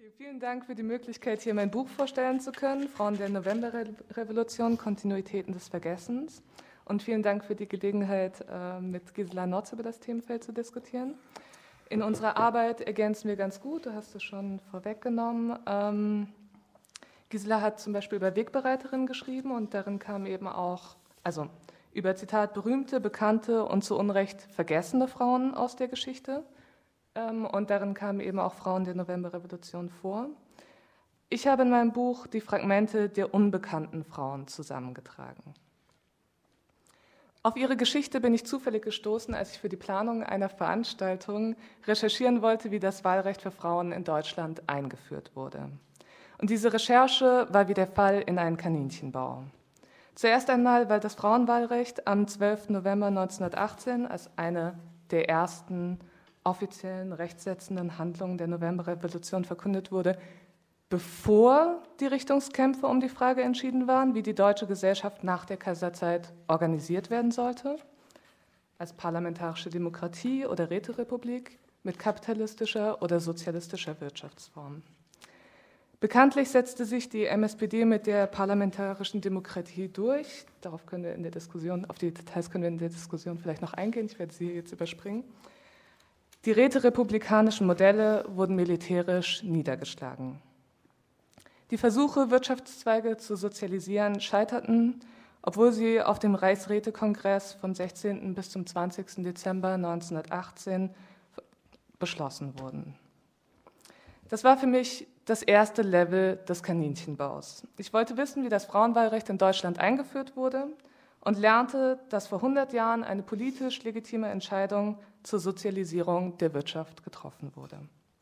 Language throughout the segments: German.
Okay, vielen Dank für die Möglichkeit, hier mein Buch vorstellen zu können, Frauen der Novemberrevolution, Kontinuitäten des Vergessens. Und vielen Dank für die Gelegenheit, mit Gisela Notz über das Themenfeld zu diskutieren. In unserer Arbeit ergänzen wir ganz gut, du hast es schon vorweggenommen. Gisela hat zum Beispiel über Wegbereiterinnen geschrieben und darin kam eben auch, also über, Zitat, berühmte, bekannte und zu Unrecht vergessene Frauen aus der Geschichte. Und darin kamen eben auch Frauen der Novemberrevolution vor. Ich habe in meinem Buch die Fragmente der unbekannten Frauen zusammengetragen. Auf ihre Geschichte bin ich zufällig gestoßen, als ich für die Planung einer Veranstaltung recherchieren wollte, wie das Wahlrecht für Frauen in Deutschland eingeführt wurde. Und diese Recherche war wie der Fall in einen Kaninchenbau. Zuerst einmal, weil das Frauenwahlrecht am 12. November 1918 als eine der ersten offiziellen rechtssetzenden Handlungen der Novemberrevolution verkündet wurde, bevor die Richtungskämpfe um die Frage entschieden waren, wie die deutsche Gesellschaft nach der Kaiserzeit organisiert werden sollte, als parlamentarische Demokratie oder Räterepublik mit kapitalistischer oder sozialistischer Wirtschaftsform. Bekanntlich setzte sich die MSPD mit der parlamentarischen Demokratie durch. Darauf können wir in der Diskussion, auf die Details können wir in der Diskussion vielleicht noch eingehen. Ich werde sie jetzt überspringen. Die räterepublikanischen Modelle wurden militärisch niedergeschlagen. Die Versuche, Wirtschaftszweige zu sozialisieren, scheiterten, obwohl sie auf dem Reichsrätekongress vom 16. bis zum 20. Dezember 1918 beschlossen wurden. Das war für mich das erste Level des Kaninchenbaus. Ich wollte wissen, wie das Frauenwahlrecht in Deutschland eingeführt wurde und lernte, dass vor 100 Jahren eine politisch legitime Entscheidung zur Sozialisierung der Wirtschaft getroffen wurde.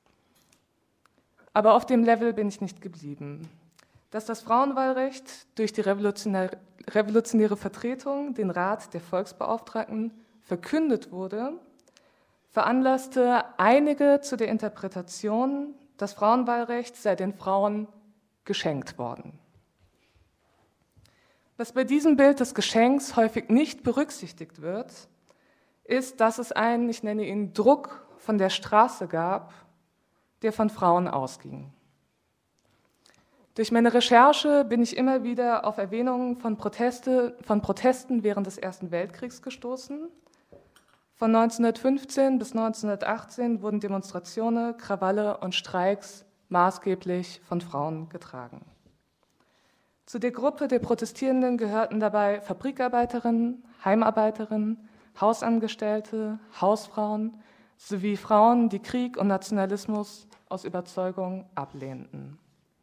Aber auf dem Level bin ich nicht geblieben. Dass das Frauenwahlrecht durch die revolutionäre Vertretung, den Rat der Volksbeauftragten, verkündet wurde, veranlasste einige zu der Interpretation, das Frauenwahlrecht sei den Frauen geschenkt worden. Was bei diesem Bild des Geschenks häufig nicht berücksichtigt wird, ist, dass es einen, ich nenne ihn Druck von der Straße gab, der von Frauen ausging. Durch meine Recherche bin ich immer wieder auf Erwähnungen von Protesten während des Ersten Weltkriegs gestoßen. Von 1915 bis 1918 wurden Demonstrationen, Krawalle und Streiks maßgeblich von Frauen getragen. Zu der Gruppe der Protestierenden gehörten dabei Fabrikarbeiterinnen, Heimarbeiterinnen, Hausangestellte, Hausfrauen sowie Frauen, die Krieg und Nationalismus aus Überzeugung ablehnten.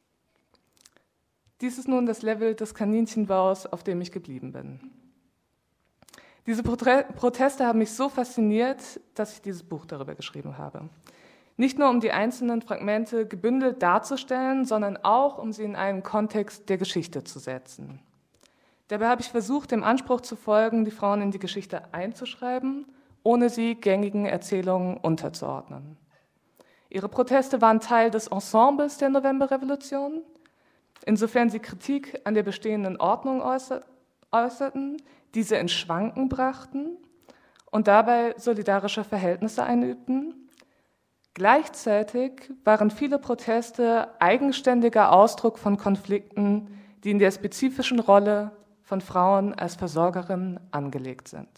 Dies ist nun das Level des Kaninchenbaus, auf dem ich geblieben bin. Diese Proteste haben mich so fasziniert, dass ich dieses Buch darüber geschrieben habe. Nicht nur, um die einzelnen Fragmente gebündelt darzustellen, sondern auch, um sie in einen Kontext der Geschichte zu setzen. Dabei habe ich versucht, dem Anspruch zu folgen, die Frauen in die Geschichte einzuschreiben, ohne sie gängigen Erzählungen unterzuordnen. Ihre Proteste waren Teil des Ensembles der Novemberrevolution, insofern sie Kritik an der bestehenden Ordnung äußerten, diese in Schwanken brachten und dabei solidarische Verhältnisse einübten. Gleichzeitig waren viele Proteste eigenständiger Ausdruck von Konflikten, die in der spezifischen Rolle von Frauen als Versorgerinnen angelegt sind.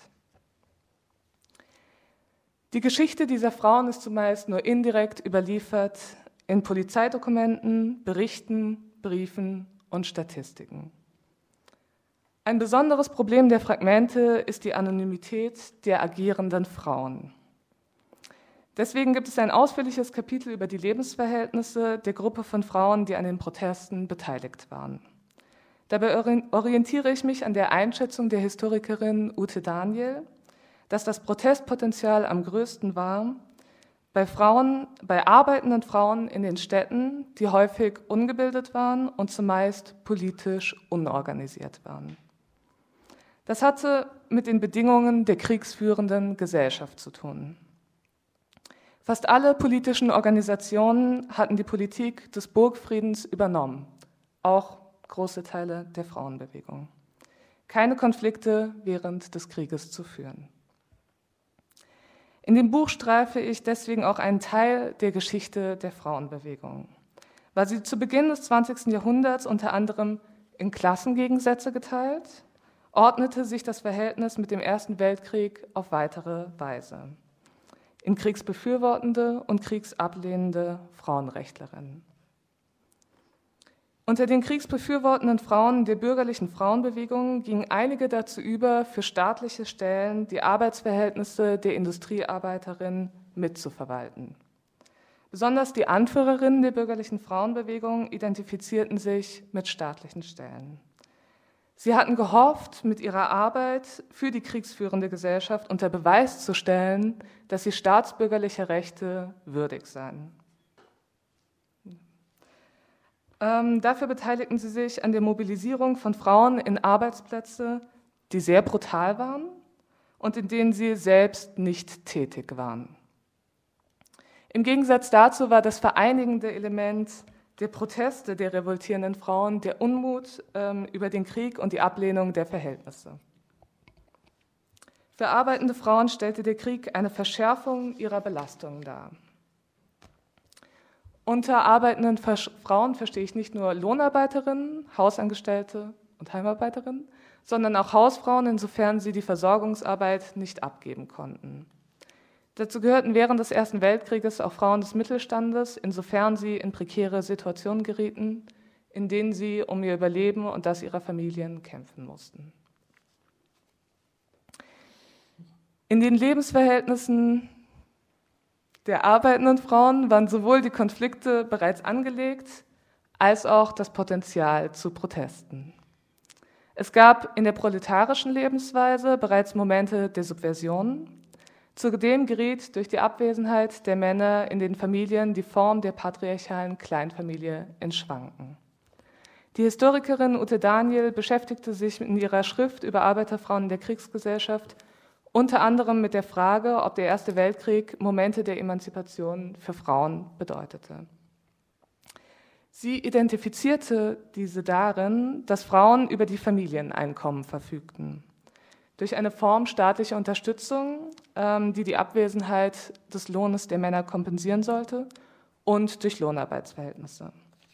Die Geschichte dieser Frauen ist zumeist nur indirekt überliefert in Polizeidokumenten, Berichten, Briefen und Statistiken. Ein besonderes Problem der Fragmente ist die Anonymität der agierenden Frauen. Deswegen gibt es ein ausführliches Kapitel über die Lebensverhältnisse der Gruppe von Frauen, die an den Protesten beteiligt waren. Dabei orientiere ich mich an der Einschätzung der Historikerin Ute Daniel, dass das Protestpotenzial am größten war bei arbeitenden Frauen in den Städten, die häufig ungebildet waren und zumeist politisch unorganisiert waren. Das hatte mit den Bedingungen der kriegsführenden Gesellschaft zu tun. Fast alle politischen Organisationen hatten die Politik des Burgfriedens übernommen, auch große Teile der Frauenbewegung. Keine Konflikte während des Krieges zu führen. In dem Buch streife ich deswegen auch einen Teil der Geschichte der Frauenbewegung. war sie zu Beginn des 20. Jahrhunderts unter anderem in Klassengegensätze geteilt, ordnete sich das Verhältnis mit dem Ersten Weltkrieg auf weitere Weise in kriegsbefürwortende und kriegsablehnende Frauenrechtlerinnen. Unter den kriegsbefürwortenden Frauen der bürgerlichen Frauenbewegung gingen einige dazu über, für staatliche Stellen die Arbeitsverhältnisse der Industriearbeiterinnen mitzuverwalten. Besonders die Anführerinnen der bürgerlichen Frauenbewegung identifizierten sich mit staatlichen Stellen. Sie hatten gehofft, mit ihrer Arbeit für die kriegsführende Gesellschaft unter Beweis zu stellen, dass sie staatsbürgerlicher Rechte würdig seien. Dafür beteiligten sie sich an der Mobilisierung von Frauen in Arbeitsplätze, die sehr brutal waren und in denen sie selbst nicht tätig waren. Im Gegensatz dazu war das vereinigende Element der Proteste der revoltierenden Frauen der Unmut über den Krieg und die Ablehnung der Verhältnisse. Für arbeitende Frauen stellte der Krieg eine Verschärfung ihrer Belastungen dar. Unter arbeitenden Frauen verstehe ich nicht nur Lohnarbeiterinnen, Hausangestellte und Heimarbeiterinnen, sondern auch Hausfrauen, insofern sie die Versorgungsarbeit nicht abgeben konnten. Dazu gehörten während des Ersten Weltkrieges auch Frauen des Mittelstandes, insofern sie in prekäre Situationen gerieten, in denen sie um ihr Überleben und das ihrer Familien kämpfen mussten. In den Lebensverhältnissen der arbeitenden Frauen waren sowohl die Konflikte bereits angelegt, als auch das Potenzial zu Protesten. Es gab in der proletarischen Lebensweise bereits Momente der Subversion. Zudem geriet durch die Abwesenheit der Männer in den Familien die Form der patriarchalen Kleinfamilie ins Schwanken. Die Historikerin Ute Daniel beschäftigte sich in ihrer Schrift über Arbeiterfrauen in der Kriegsgesellschaft unter anderem mit der Frage, ob der Erste Weltkrieg Momente der Emanzipation für Frauen bedeutete. Sie identifizierte diese darin, dass Frauen über die Familieneinkommen verfügten. Durch eine Form staatlicher Unterstützung, die die Abwesenheit des Lohnes der Männer kompensieren sollte, und durch Lohnarbeitsverhältnisse.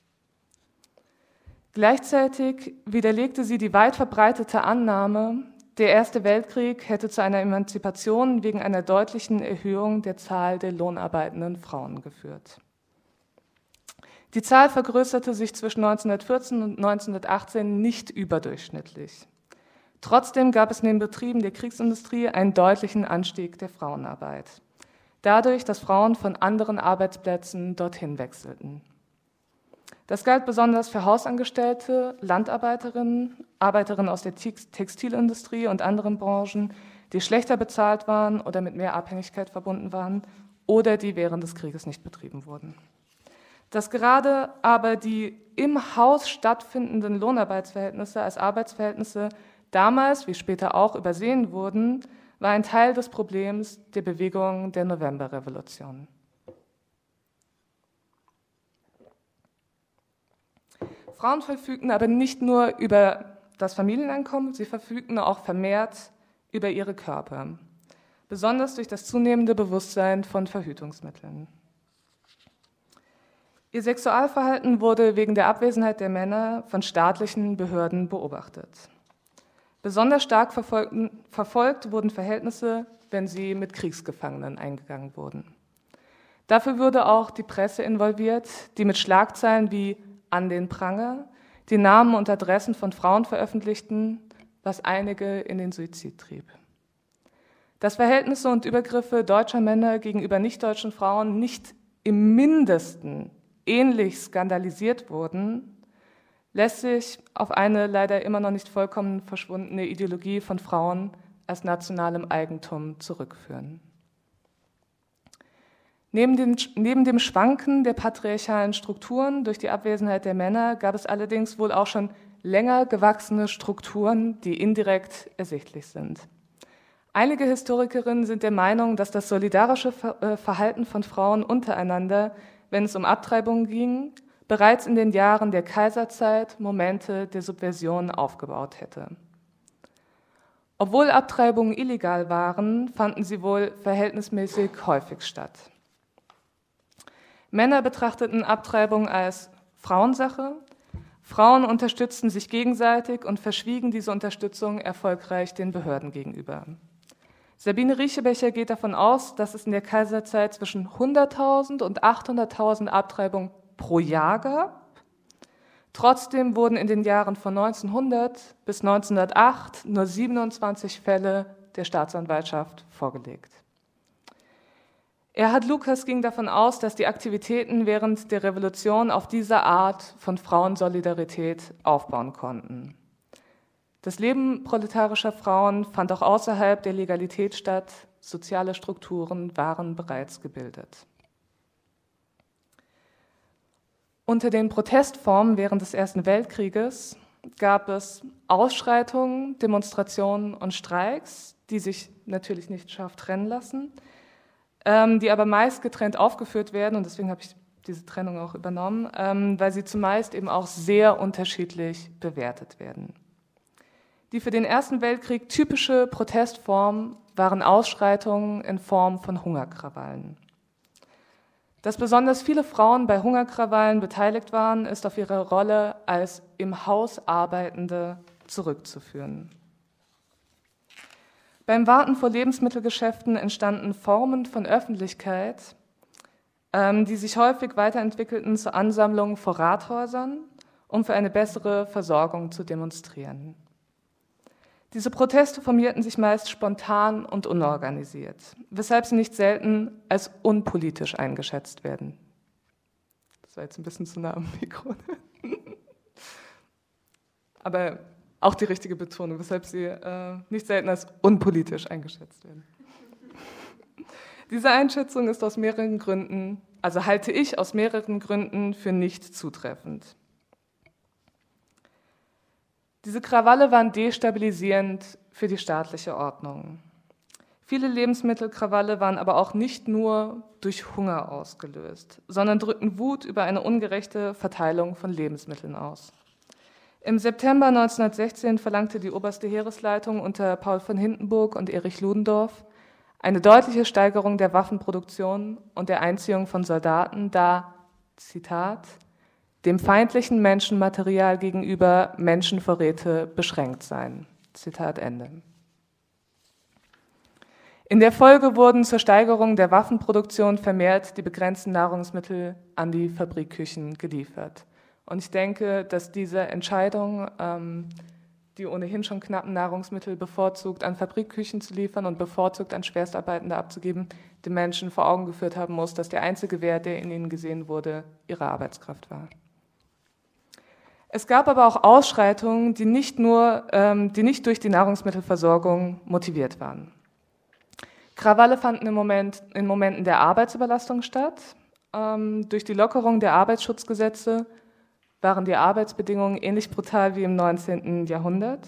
Gleichzeitig widerlegte sie die weit verbreitete Annahme, der Erste Weltkrieg hätte zu einer Emanzipation wegen einer deutlichen Erhöhung der Zahl der lohnarbeitenden Frauen geführt. Die Zahl vergrößerte sich zwischen 1914 und 1918 nicht überdurchschnittlich. Trotzdem gab es in den Betrieben der Kriegsindustrie einen deutlichen Anstieg der Frauenarbeit, dadurch, dass Frauen von anderen Arbeitsplätzen dorthin wechselten. Das galt besonders für Hausangestellte, Landarbeiterinnen, Arbeiterinnen aus der Textilindustrie und anderen Branchen, die schlechter bezahlt waren oder mit mehr Abhängigkeit verbunden waren oder die während des Krieges nicht betrieben wurden. Dass gerade aber die im Haus stattfindenden Lohnarbeitsverhältnisse als Arbeitsverhältnisse damals, wie später auch, übersehen wurden, war ein Teil des Problems der Bewegung der Novemberrevolution. Frauen verfügten aber nicht nur über das Familieneinkommen, sie verfügten auch vermehrt über ihre Körper, besonders durch das zunehmende Bewusstsein von Verhütungsmitteln. Ihr Sexualverhalten wurde wegen der Abwesenheit der Männer von staatlichen Behörden beobachtet. Besonders stark verfolgt wurden Verhältnisse, wenn sie mit Kriegsgefangenen eingegangen wurden. Dafür wurde auch die Presse involviert, die mit Schlagzeilen wie an den Pranger die Namen und Adressen von Frauen veröffentlichten, was einige in den Suizid trieb. Dass Verhältnisse und Übergriffe deutscher Männer gegenüber nichtdeutschen Frauen nicht im Mindesten ähnlich skandalisiert wurden, lässt sich auf eine leider immer noch nicht vollkommen verschwundene Ideologie von Frauen als nationalem Eigentum zurückführen. Neben dem Schwanken der patriarchalen Strukturen durch die Abwesenheit der Männer gab es allerdings wohl auch schon länger gewachsene Strukturen, die indirekt ersichtlich sind. Einige Historikerinnen sind der Meinung, dass das solidarische Verhalten von Frauen untereinander, wenn es um Abtreibungen ging, bereits in den Jahren der Kaiserzeit Momente der Subversion aufgebaut hätte. Obwohl Abtreibungen illegal waren, fanden sie wohl verhältnismäßig häufig statt. Männer betrachteten Abtreibung als Frauensache. Frauen unterstützten sich gegenseitig und verschwiegen diese Unterstützung erfolgreich den Behörden gegenüber. Sabine Riechebecher geht davon aus, dass es in der Kaiserzeit zwischen 100.000 und 800.000 Abtreibungen pro Jahr gab. Trotzdem wurden in den Jahren von 1900 bis 1908 nur 27 Fälle der Staatsanwaltschaft vorgelegt. Erhard Lukas ging davon aus, dass die Aktivitäten während der Revolution auf diese Art von Frauensolidarität aufbauen konnten. Das Leben proletarischer Frauen fand auch außerhalb der Legalität statt, soziale Strukturen waren bereits gebildet. Unter den Protestformen während des Ersten Weltkrieges gab es Ausschreitungen, Demonstrationen und Streiks, die sich natürlich nicht scharf trennen lassen, die aber meist getrennt aufgeführt werden, und deswegen habe ich diese Trennung auch übernommen, weil sie zumeist eben auch sehr unterschiedlich bewertet werden. Die für den Ersten Weltkrieg typische Protestform waren Ausschreitungen in Form von Hungerkrawallen. Dass besonders viele Frauen bei Hungerkrawallen beteiligt waren, ist auf ihre Rolle als im Haus Arbeitende zurückzuführen. Beim Warten vor Lebensmittelgeschäften entstanden Formen von Öffentlichkeit, die sich häufig weiterentwickelten zur Ansammlung vor Rathäusern, um für eine bessere Versorgung zu demonstrieren. Diese Proteste formierten sich meist spontan und unorganisiert, weshalb sie nicht selten als unpolitisch eingeschätzt werden. Das war jetzt ein bisschen zu nah am Mikro. Aber auch die richtige Betonung, weshalb sie nicht selten als unpolitisch eingeschätzt werden. Diese Einschätzung ist aus mehreren Gründen, also halte ich aus mehreren Gründen für nicht zutreffend. Diese Krawalle waren destabilisierend für die staatliche Ordnung. Viele Lebensmittelkrawalle waren aber auch nicht nur durch Hunger ausgelöst, sondern drückten Wut über eine ungerechte Verteilung von Lebensmitteln aus. Im September 1916 verlangte die oberste Heeresleitung unter Paul von Hindenburg und Erich Ludendorff eine deutliche Steigerung der Waffenproduktion und der Einziehung von Soldaten, da, Zitat, dem feindlichen Menschenmaterial gegenüber Menschenvorräte beschränkt seien. Zitat Ende. In der Folge wurden zur Steigerung der Waffenproduktion vermehrt die begrenzten Nahrungsmittel an die Fabrikküchen geliefert. Und ich denke, dass diese Entscheidung, die ohnehin schon knappen Nahrungsmittel bevorzugt an Fabrikküchen zu liefern und bevorzugt an Schwerstarbeitende abzugeben, den Menschen vor Augen geführt haben muss, dass der einzige Wert, der in ihnen gesehen wurde, ihre Arbeitskraft war. Es gab aber auch Ausschreitungen, die nicht durch die Nahrungsmittelversorgung motiviert waren. Krawalle fanden in Momenten der Arbeitsüberlastung statt. Durch die Lockerung der Arbeitsschutzgesetze waren die Arbeitsbedingungen ähnlich brutal wie im 19. Jahrhundert.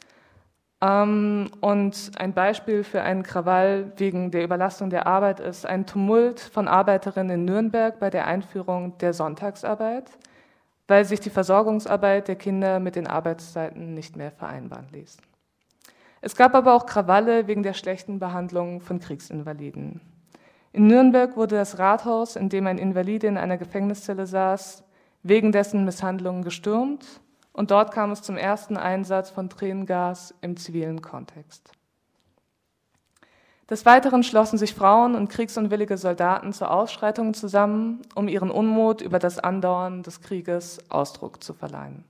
Und ein Beispiel für einen Krawall wegen der Überlastung der Arbeit ist ein Tumult von Arbeiterinnen in Nürnberg bei der Einführung der Sonntagsarbeit, weil sich die Versorgungsarbeit der Kinder mit den Arbeitszeiten nicht mehr vereinbaren ließ. Es gab aber auch Krawalle wegen der schlechten Behandlung von Kriegsinvaliden. In Nürnberg wurde das Rathaus, in dem ein Invalide in einer Gefängniszelle saß, wegen dessen Misshandlungen gestürmt, und dort kam es zum ersten Einsatz von Tränengas im zivilen Kontext. Des Weiteren schlossen sich Frauen und kriegsunwillige Soldaten zu Ausschreitungen zusammen, um ihren Unmut über das Andauern des Krieges Ausdruck zu verleihen.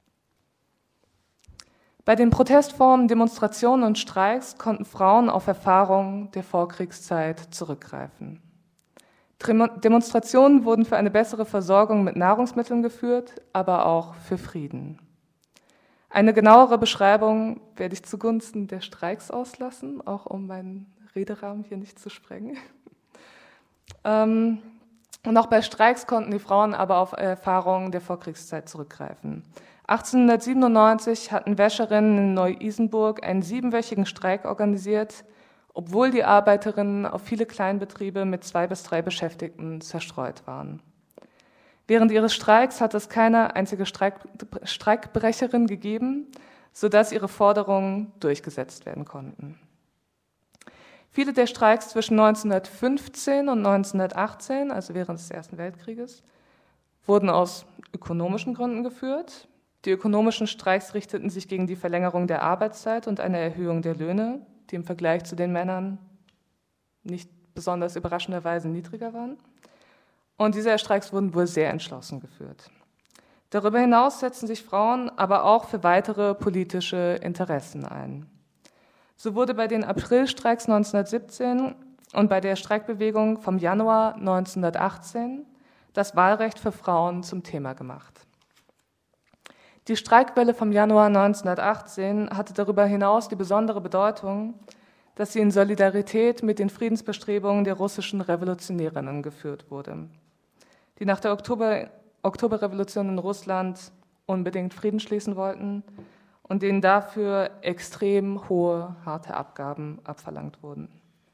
Bei den Protestformen, Demonstrationen und Streiks konnten Frauen auf Erfahrungen der Vorkriegszeit zurückgreifen. Demonstrationen wurden für eine bessere Versorgung mit Nahrungsmitteln geführt, aber auch für Frieden. Eine genauere Beschreibung werde ich zugunsten der Streiks auslassen, auch um meinen Rederahmen hier nicht zu sprengen. Und auch bei Streiks konnten die Frauen aber auf Erfahrungen der Vorkriegszeit zurückgreifen. 1897 hatten Wäscherinnen in Neu-Isenburg einen 7-wöchigen Streik organisiert, obwohl die Arbeiterinnen auf viele Kleinbetriebe mit 2 bis 3 Beschäftigten zerstreut waren. Während ihres Streiks hat es keine einzige Streikbrecherin gegeben, sodass ihre Forderungen durchgesetzt werden konnten. Viele der Streiks zwischen 1915 und 1918, also während des Ersten Weltkrieges, wurden aus ökonomischen Gründen geführt. Die ökonomischen Streiks richteten sich gegen die Verlängerung der Arbeitszeit und eine Erhöhung der Löhne, die im Vergleich zu den Männern nicht besonders überraschenderweise niedriger waren. Und diese Streiks wurden wohl sehr entschlossen geführt. Darüber hinaus setzten sich Frauen aber auch für weitere politische Interessen ein. So wurde bei den Aprilstreiks 1917 und bei der Streikbewegung vom Januar 1918 das Wahlrecht für Frauen zum Thema gemacht. Die Streikwelle vom Januar 1918 hatte darüber hinaus die besondere Bedeutung, dass sie in Solidarität mit den Friedensbestrebungen der russischen Revolutionärinnen geführt wurde, die nach der Oktoberrevolution in Russland unbedingt Frieden schließen wollten und denen dafür extrem hohe, harte Abgaben abverlangt wurden.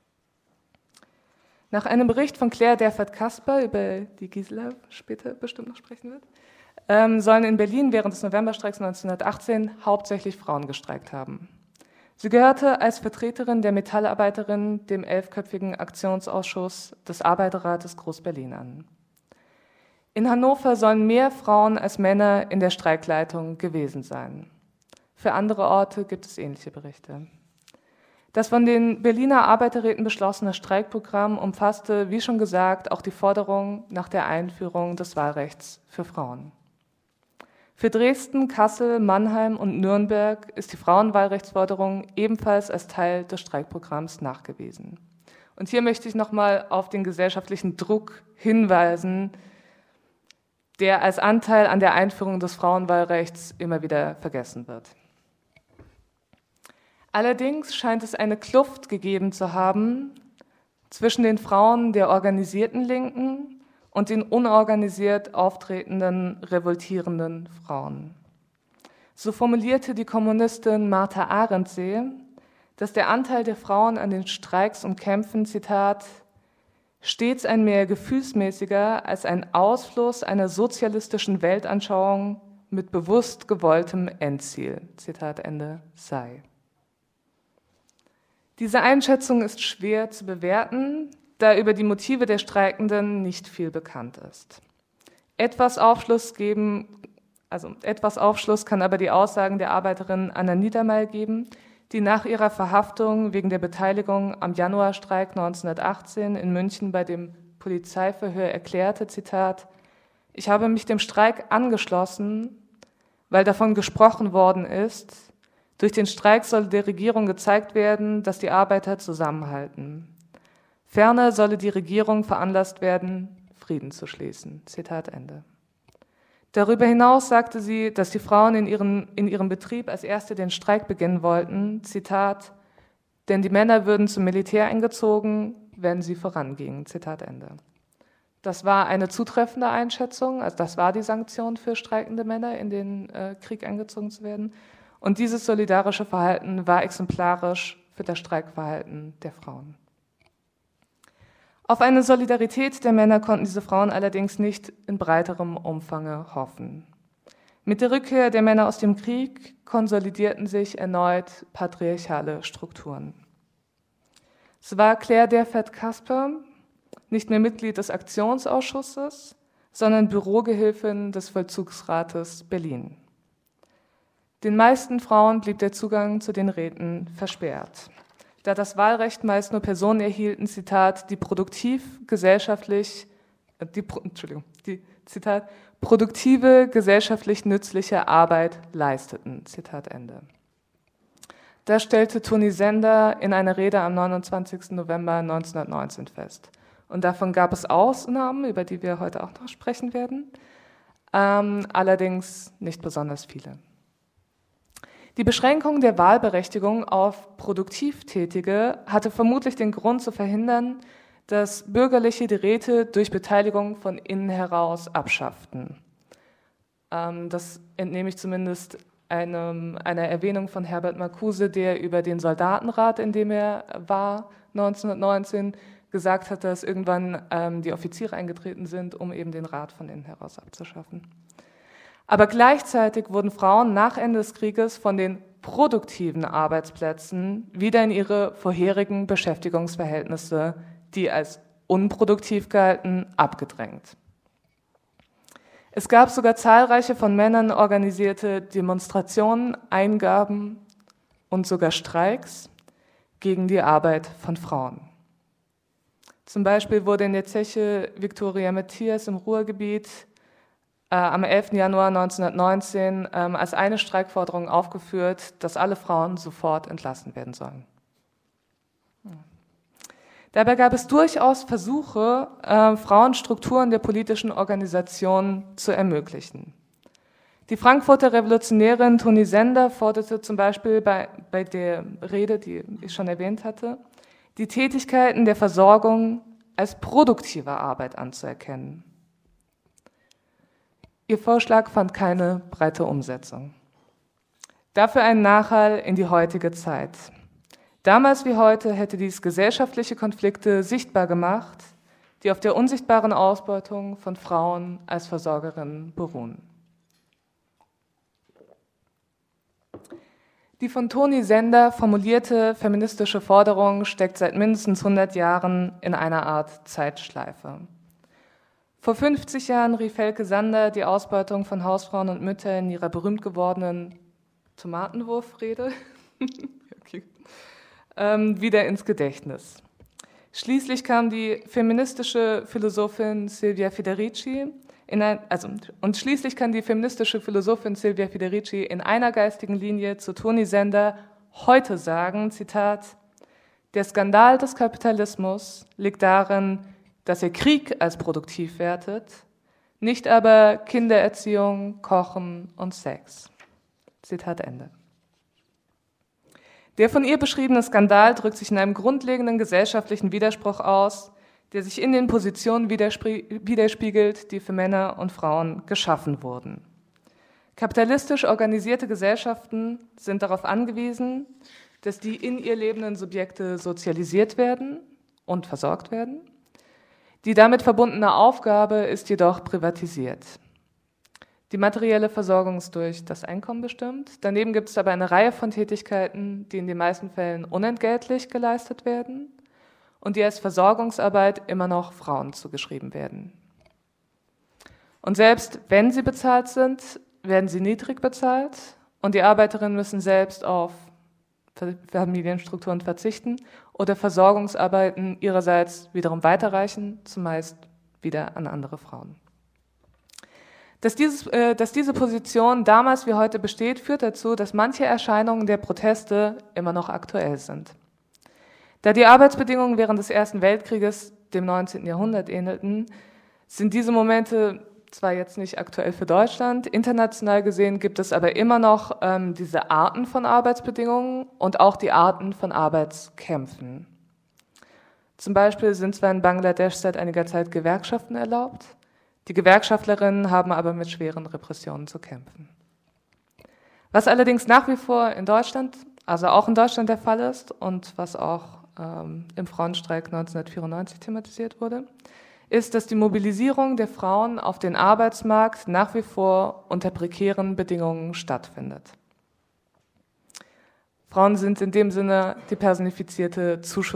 Nach einem Bericht von Claire Derfert-Kasper, über die Gisela später bestimmt noch sprechen wird, sollen in Berlin während des Novemberstreiks 1918 hauptsächlich Frauen gestreikt haben. Sie gehörte als Vertreterin der Metallarbeiterin dem 11-köpfigen Aktionsausschuss des Arbeiterrates Groß-Berlin an. In Hannover sollen mehr Frauen als Männer in der Streikleitung gewesen sein. Für andere Orte gibt es ähnliche Berichte. Das von den Berliner Arbeiterräten beschlossene Streikprogramm umfasste, wie schon gesagt, auch die Forderung nach der Einführung des Wahlrechts für Frauen. Für Dresden, Kassel, Mannheim und Nürnberg ist die Frauenwahlrechtsforderung ebenfalls als Teil des Streikprogramms nachgewiesen. Und hier möchte ich nochmal auf den gesellschaftlichen Druck hinweisen, der als Anteil an der Einführung des Frauenwahlrechts immer wieder vergessen wird. Allerdings scheint es eine Kluft gegeben zu haben zwischen den Frauen der organisierten Linken und den unorganisiert auftretenden, revoltierenden Frauen. So formulierte die Kommunistin Martha Arendsee, dass der Anteil der Frauen an den Streiks und Kämpfen, Zitat, stets ein mehr gefühlsmäßiger als ein Ausfluss einer sozialistischen Weltanschauung mit bewusst gewolltem Endziel, Zitat Ende, sei. Diese Einschätzung ist schwer zu bewerten, da über die Motive der Streikenden nicht viel bekannt ist. Etwas Aufschluss kann aber die Aussagen der Arbeiterin Anna Niedermeyer geben, die nach ihrer Verhaftung wegen der Beteiligung am Januarstreik 1918 in München bei dem Polizeiverhör erklärte, Zitat, ich habe mich dem Streik angeschlossen, weil davon gesprochen worden ist, durch den Streik solle der Regierung gezeigt werden, dass die Arbeiter zusammenhalten. Ferner solle die Regierung veranlasst werden, Frieden zu schließen. Zitat Ende. Darüber hinaus sagte sie, dass die Frauen in ihrem Betrieb als Erste den Streik beginnen wollten, Zitat, denn die Männer würden zum Militär eingezogen, wenn sie vorangingen. Zitat Ende. Das war eine zutreffende Einschätzung, also das war die Sanktion für streikende Männer, in den Krieg eingezogen zu werden. Und dieses solidarische Verhalten war exemplarisch für das Streikverhalten der Frauen. Auf eine Solidarität der Männer konnten diese Frauen allerdings nicht in breiterem Umfange hoffen. Mit der Rückkehr der Männer aus dem Krieg konsolidierten sich erneut patriarchale Strukturen. So war Claire Derfert-Kasper nicht mehr Mitglied des Aktionsausschusses, sondern Bürogehilfin des Vollzugsrates Berlin. Den meisten Frauen blieb der Zugang zu den Räten versperrt, da das Wahlrecht meist nur Personen erhielten, Zitat, die produktive, gesellschaftlich nützliche Arbeit leisteten, Zitat Ende. Das stellte Toni Sender in einer Rede am 29. November 1919 fest. Und davon gab es Ausnahmen, über die wir heute auch noch sprechen werden, allerdings nicht besonders viele. Die Beschränkung der Wahlberechtigung auf Produktivtätige hatte vermutlich den Grund zu verhindern, dass Bürgerliche die Räte durch Beteiligung von innen heraus abschafften. Das entnehme ich zumindest einer Erwähnung von Herbert Marcuse, der über den Soldatenrat, in dem er war, 1919, gesagt hat, dass irgendwann die Offiziere eingetreten sind, um eben den Rat von innen heraus abzuschaffen. Aber gleichzeitig wurden Frauen nach Ende des Krieges von den produktiven Arbeitsplätzen wieder in ihre vorherigen Beschäftigungsverhältnisse, die als unproduktiv galten, abgedrängt. Es gab sogar zahlreiche von Männern organisierte Demonstrationen, Eingaben und sogar Streiks gegen die Arbeit von Frauen. Zum Beispiel wurde in der Zeche Victoria Matthias im Ruhrgebiet am 11. Januar 1919 als eine Streikforderung aufgeführt, dass alle Frauen sofort entlassen werden sollen. Dabei gab es durchaus Versuche, Frauen Strukturen der politischen Organisation zu ermöglichen. Die Frankfurter Revolutionärin Toni Sender forderte zum Beispiel bei der Rede, die ich schon erwähnt hatte, die Tätigkeiten der Versorgung als produktive Arbeit anzuerkennen. Ihr Vorschlag fand keine breite Umsetzung. Dafür ein Nachhall in die heutige Zeit. Damals wie heute hätte dies gesellschaftliche Konflikte sichtbar gemacht, die auf der unsichtbaren Ausbeutung von Frauen als Versorgerinnen beruhen. Die von Toni Sender formulierte feministische Forderung steckt seit mindestens 100 Jahren in einer Art Zeitschleife. Vor 50 Jahren rief Elke Sander die Ausbeutung von Hausfrauen und Müttern in ihrer berühmt gewordenen Tomatenwurfrede wieder ins Gedächtnis. Schließlich kam die feministische Philosophin Silvia Federici in einer geistigen Linie zu Toni Sender heute sagen, Zitat, der Skandal des Kapitalismus liegt darin, dass er Krieg als produktiv wertet, nicht aber Kindererziehung, Kochen und Sex. Zitat Ende. Der von ihr beschriebene Skandal drückt sich in einem grundlegenden gesellschaftlichen Widerspruch aus, der sich in den Positionen widerspiegelt, die für Männer und Frauen geschaffen wurden. Kapitalistisch organisierte Gesellschaften sind darauf angewiesen, dass die in ihr lebenden Subjekte sozialisiert werden und versorgt werden. Die damit verbundene Aufgabe ist jedoch privatisiert. Die materielle Versorgung ist durch das Einkommen bestimmt. Daneben gibt es aber eine Reihe von Tätigkeiten, die in den meisten Fällen unentgeltlich geleistet werden und die als Versorgungsarbeit immer noch Frauen zugeschrieben werden. Und selbst wenn sie bezahlt sind, werden sie niedrig bezahlt und die Arbeiterinnen müssen selbst auf Familienstrukturen verzichten oder Versorgungsarbeiten ihrerseits wiederum weiterreichen, zumeist wieder an andere Frauen. Dass diese Position damals wie heute besteht, führt dazu, dass manche Erscheinungen der Proteste immer noch aktuell sind. Da die Arbeitsbedingungen während des Ersten Weltkrieges dem 19. Jahrhundert ähnelten, sind diese Momente zwar jetzt nicht aktuell für Deutschland, international gesehen gibt es aber immer noch diese Arten von Arbeitsbedingungen und auch die Arten von Arbeitskämpfen. Zum Beispiel sind zwar in Bangladesch seit einiger Zeit Gewerkschaften erlaubt, die Gewerkschaftlerinnen haben aber mit schweren Repressionen zu kämpfen. Was allerdings nach wie vor in Deutschland, also auch in Deutschland der Fall ist und was auch im Frauenstreik 1994 thematisiert wurde, ist, dass die Mobilisierung der Frauen auf den Arbeitsmarkt nach wie vor unter prekären Bedingungen stattfindet. Frauen sind in dem Sinne die personifizierte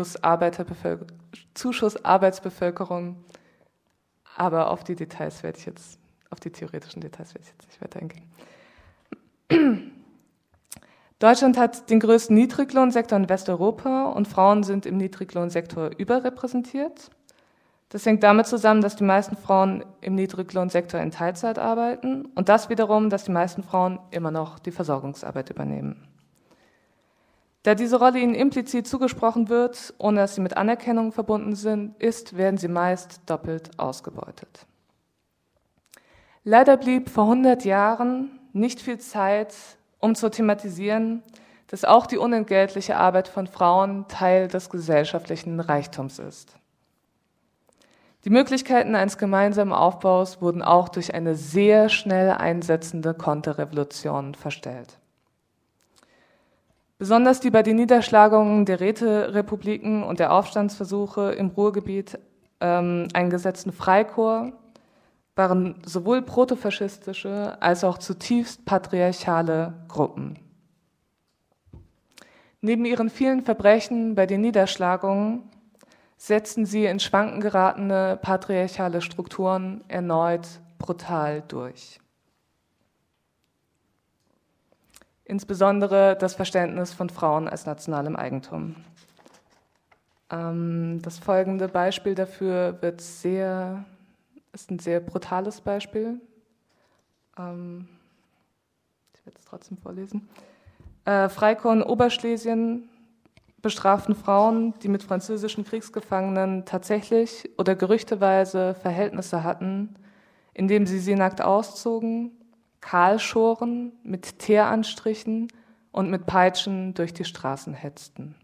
Zuschussarbeitsbevölkerung, aber auf die theoretischen Details werde ich jetzt nicht weiter eingehen. Deutschland hat den größten Niedriglohnsektor in Westeuropa und Frauen sind im Niedriglohnsektor überrepräsentiert. Das hängt damit zusammen, dass die meisten Frauen im Niedriglohnsektor in Teilzeit arbeiten und das wiederum, dass die meisten Frauen immer noch die Versorgungsarbeit übernehmen. Da diese Rolle ihnen implizit zugesprochen wird, ohne dass sie mit Anerkennung verbunden ist, werden sie meist doppelt ausgebeutet. Leider blieb vor 100 Jahren nicht viel Zeit, um zu thematisieren, dass auch die unentgeltliche Arbeit von Frauen Teil des gesellschaftlichen Reichtums ist. Die Möglichkeiten eines gemeinsamen Aufbaus wurden auch durch eine sehr schnell einsetzende Konterrevolution verstellt. Besonders die bei den Niederschlagungen der Räterepubliken und der Aufstandsversuche im Ruhrgebiet eingesetzten Freikorps waren sowohl protofaschistische als auch zutiefst patriarchale Gruppen. Neben ihren vielen Verbrechen bei den Niederschlagungen setzten sie in Schwanken geratene patriarchale Strukturen erneut brutal durch. Insbesondere das Verständnis von Frauen als nationalem Eigentum. Das folgende Beispiel dafür ist ein sehr brutales Beispiel. Ich werde es trotzdem vorlesen. Freikorps in Oberschlesien bestraften Frauen, die mit französischen Kriegsgefangenen tatsächlich oder gerüchteweise Verhältnisse hatten, indem sie nackt auszogen, kahl schoren, mit Teer anstrichen und mit Peitschen durch die Straßen hetzten.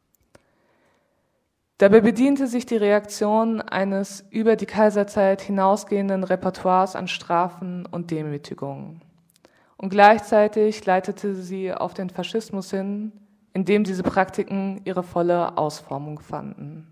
Dabei bediente sich die Reaktion eines über die Kaiserzeit hinausgehenden Repertoires an Strafen und Demütigungen. Und gleichzeitig leitete sie auf den Faschismus hin, in dem diese Praktiken ihre volle Ausformung fanden.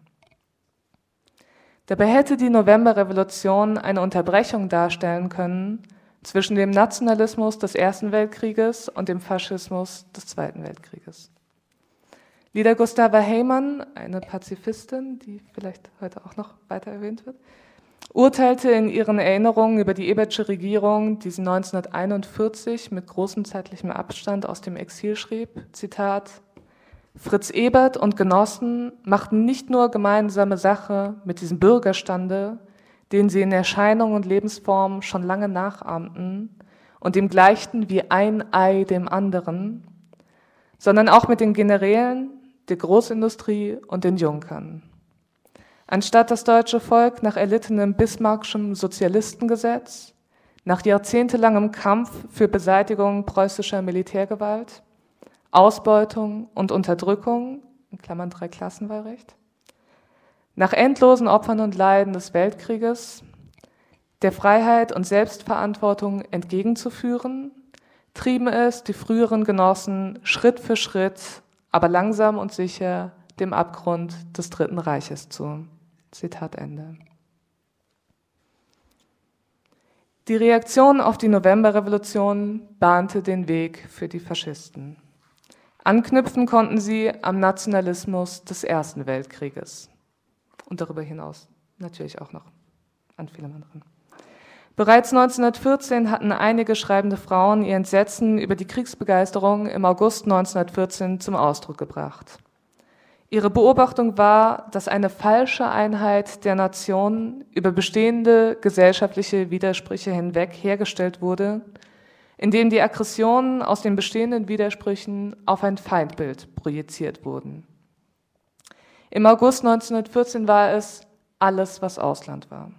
Dabei hätte die Novemberrevolution eine Unterbrechung darstellen können zwischen dem Nationalismus des Ersten Weltkrieges und dem Faschismus des Zweiten Weltkrieges. Lida Gustava Heymann, eine Pazifistin, die vielleicht heute auch noch weiter erwähnt wird, urteilte in ihren Erinnerungen über die Ebertsche Regierung, die sie 1941 mit großem zeitlichem Abstand aus dem Exil schrieb, Zitat: Fritz Ebert und Genossen machten nicht nur gemeinsame Sache mit diesem Bürgerstande, den sie in Erscheinung und Lebensform schon lange nachahmten und dem gleichten wie ein Ei dem anderen, sondern auch mit den Generälen, der Großindustrie und den Junkern. Anstatt das deutsche Volk nach erlittenem Bismarckschem Sozialistengesetz, nach jahrzehntelangem Kampf für Beseitigung preußischer Militärgewalt, Ausbeutung und Unterdrückung, in Klammern Dreiklassenwahlrecht, nach endlosen Opfern und Leiden des Weltkrieges, der Freiheit und Selbstverantwortung entgegenzuführen, trieben es die früheren Genossen Schritt für Schritt, aber langsam und sicher dem Abgrund des Dritten Reiches zu. Zitat Ende. Die Reaktion auf die Novemberrevolution bahnte den Weg für die Faschisten. Anknüpfen konnten sie am Nationalismus des Ersten Weltkrieges und darüber hinaus natürlich auch noch an vielen anderen. Bereits 1914 hatten einige schreibende Frauen ihr Entsetzen über die Kriegsbegeisterung im August 1914 zum Ausdruck gebracht. Ihre Beobachtung war, dass eine falsche Einheit der Nation über bestehende gesellschaftliche Widersprüche hinweg hergestellt wurde, indem die Aggressionen aus den bestehenden Widersprüchen auf ein Feindbild projiziert wurden. Im August 1914 war es alles, was Ausland war.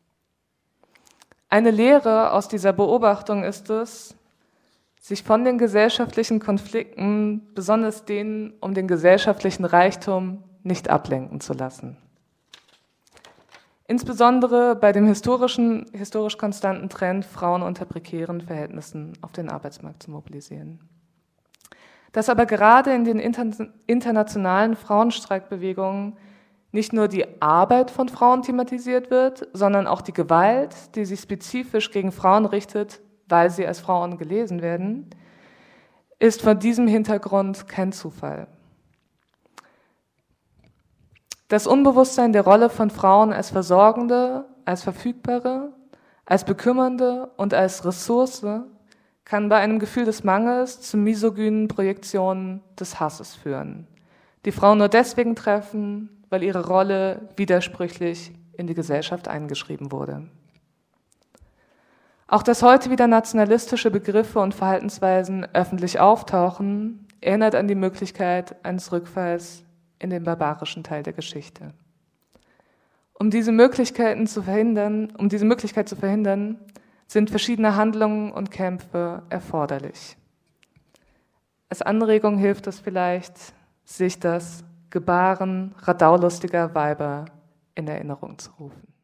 Eine Lehre aus dieser Beobachtung ist es, sich von den gesellschaftlichen Konflikten, besonders denen um den gesellschaftlichen Reichtum, nicht ablenken zu lassen. Insbesondere bei dem historisch konstanten Trend, Frauen unter prekären Verhältnissen auf den Arbeitsmarkt zu mobilisieren. Dass aber gerade in den internationalen Frauenstreikbewegungen nicht nur die Arbeit von Frauen thematisiert wird, sondern auch die Gewalt, die sich spezifisch gegen Frauen richtet, weil sie als Frauen gelesen werden, ist vor diesem Hintergrund kein Zufall. Das Unbewusstsein der Rolle von Frauen als Versorgende, als Verfügbare, als Bekümmernde und als Ressource kann bei einem Gefühl des Mangels zu misogynen Projektionen des Hasses führen, die Frauen nur deswegen treffen, weil ihre Rolle widersprüchlich in die Gesellschaft eingeschrieben wurde. Auch dass heute wieder nationalistische Begriffe und Verhaltensweisen öffentlich auftauchen, erinnert an die Möglichkeit eines Rückfalls in den barbarischen Teil der Geschichte. Um diese Möglichkeit zu verhindern, sind verschiedene Handlungen und Kämpfe erforderlich. Als Anregung hilft es vielleicht, sich das Gebaren radaulustiger Weiber in Erinnerung zu rufen.